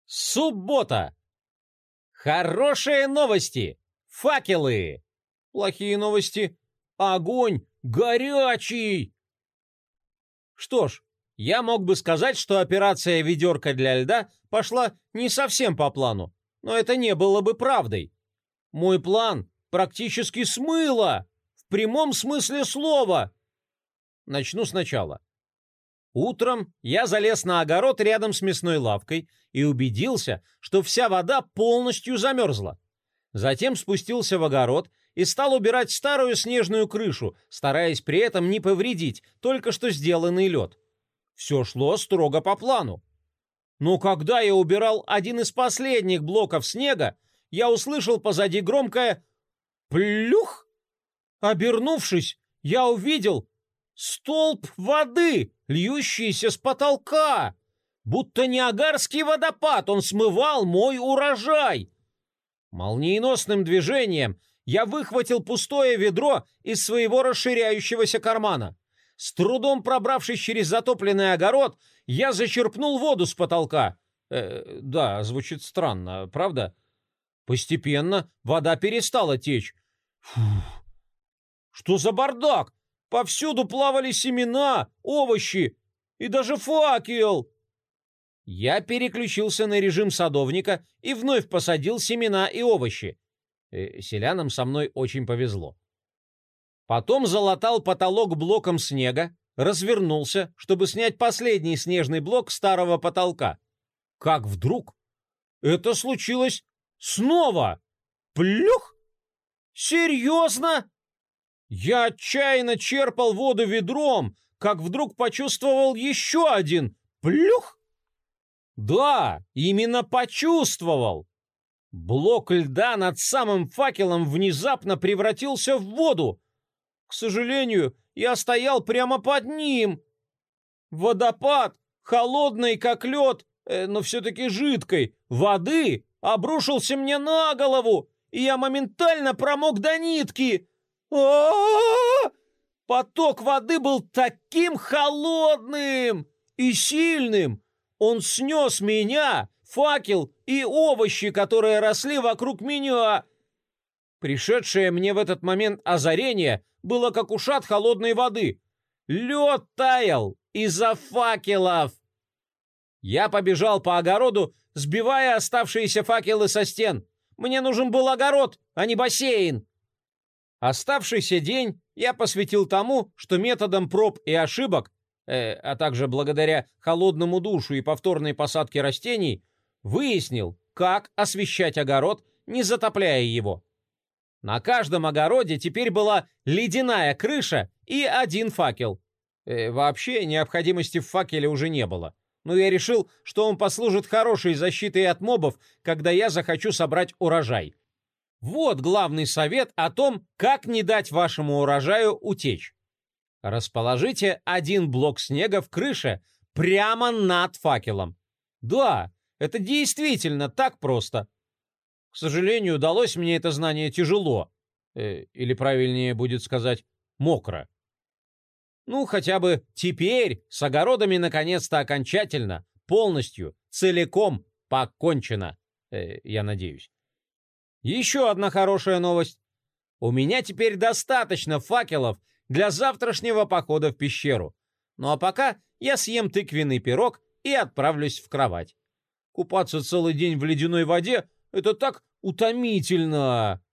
Суббота! Хорошие новости! Факелы! Плохие новости! Огонь горячий! Что ж, я мог бы сказать, что операция «Ведерко для льда» пошла не совсем по плану, но это не было бы правдой. Мой план практически смыло, в прямом смысле слова. Начну сначала. Утром я залез на огород рядом с мясной лавкой и убедился, что вся вода полностью замерзла. Затем спустился в огород и стал убирать старую снежную крышу, стараясь при этом не повредить только что сделанный лед. Все шло строго по плану. Но когда я убирал один из последних блоков снега, я услышал позади громкое «плюх». Обернувшись, я увидел столб воды, льющийся с потолка. Будто Ниагарский водопад, он смывал мой урожай. Молниеносным движением я выхватил пустое ведро из своего расширяющегося кармана. С трудом пробравшись через затопленный огород, я зачерпнул воду с потолка. Да, звучит странно, правда? Постепенно вода перестала течь. Фух. Что за бардак? Повсюду плавали семена, овощи и даже факел. Я переключился на режим садовника и вновь посадил семена и овощи. Селянам со мной очень повезло. Потом залатал потолок блоком снега, развернулся, чтобы снять последний снежный блок старого потолка. Как вдруг это случилось снова! Плюх! Серьезно? Я отчаянно черпал воду ведром, как вдруг почувствовал еще один плюх. Да, именно почувствовал. Блок льда над самым факелом внезапно превратился в воду. К сожалению, я стоял прямо под ним. Водопад, холодный как лед, но все-таки жидкой, воды обрушился мне на голову, и я моментально промок до нитки. А-а-а! Поток воды был таким холодным и сильным. Он снес меня, факел и овощи, которые росли вокруг меня. Пришедшее мне в этот момент озарение было как ушат холодной воды. Лед таял из-за факелов. Я побежал по огороду, сбивая оставшиеся факелы со стен. Мне нужен был огород, а не бассейн. Оставшийся день я посвятил тому, что методом проб и ошибок, а также благодаря холодному душу и повторной посадке растений, выяснил, как освещать огород, не затопляя его. На каждом огороде теперь была ледяная крыша и один факел. Вообще необходимости в факеле уже не было. Но я решил, что он послужит хорошей защитой от мобов, когда я захочу собрать урожай. Вот главный совет о том, как не дать вашему урожаю утечь. Расположите один блок снега в крыше прямо над факелом. Да, это действительно так просто. К сожалению, далось мне это знание тяжело. Или правильнее будет сказать, мокро. Ну, хотя бы теперь с огородами наконец-то окончательно, полностью, целиком покончено. Я надеюсь. Еще одна хорошая новость. У меня теперь достаточно факелов для завтрашнего похода в пещеру. Ну а пока я съем тыквенный пирог и отправлюсь в кровать. Купаться целый день в ледяной воде — это так утомительно.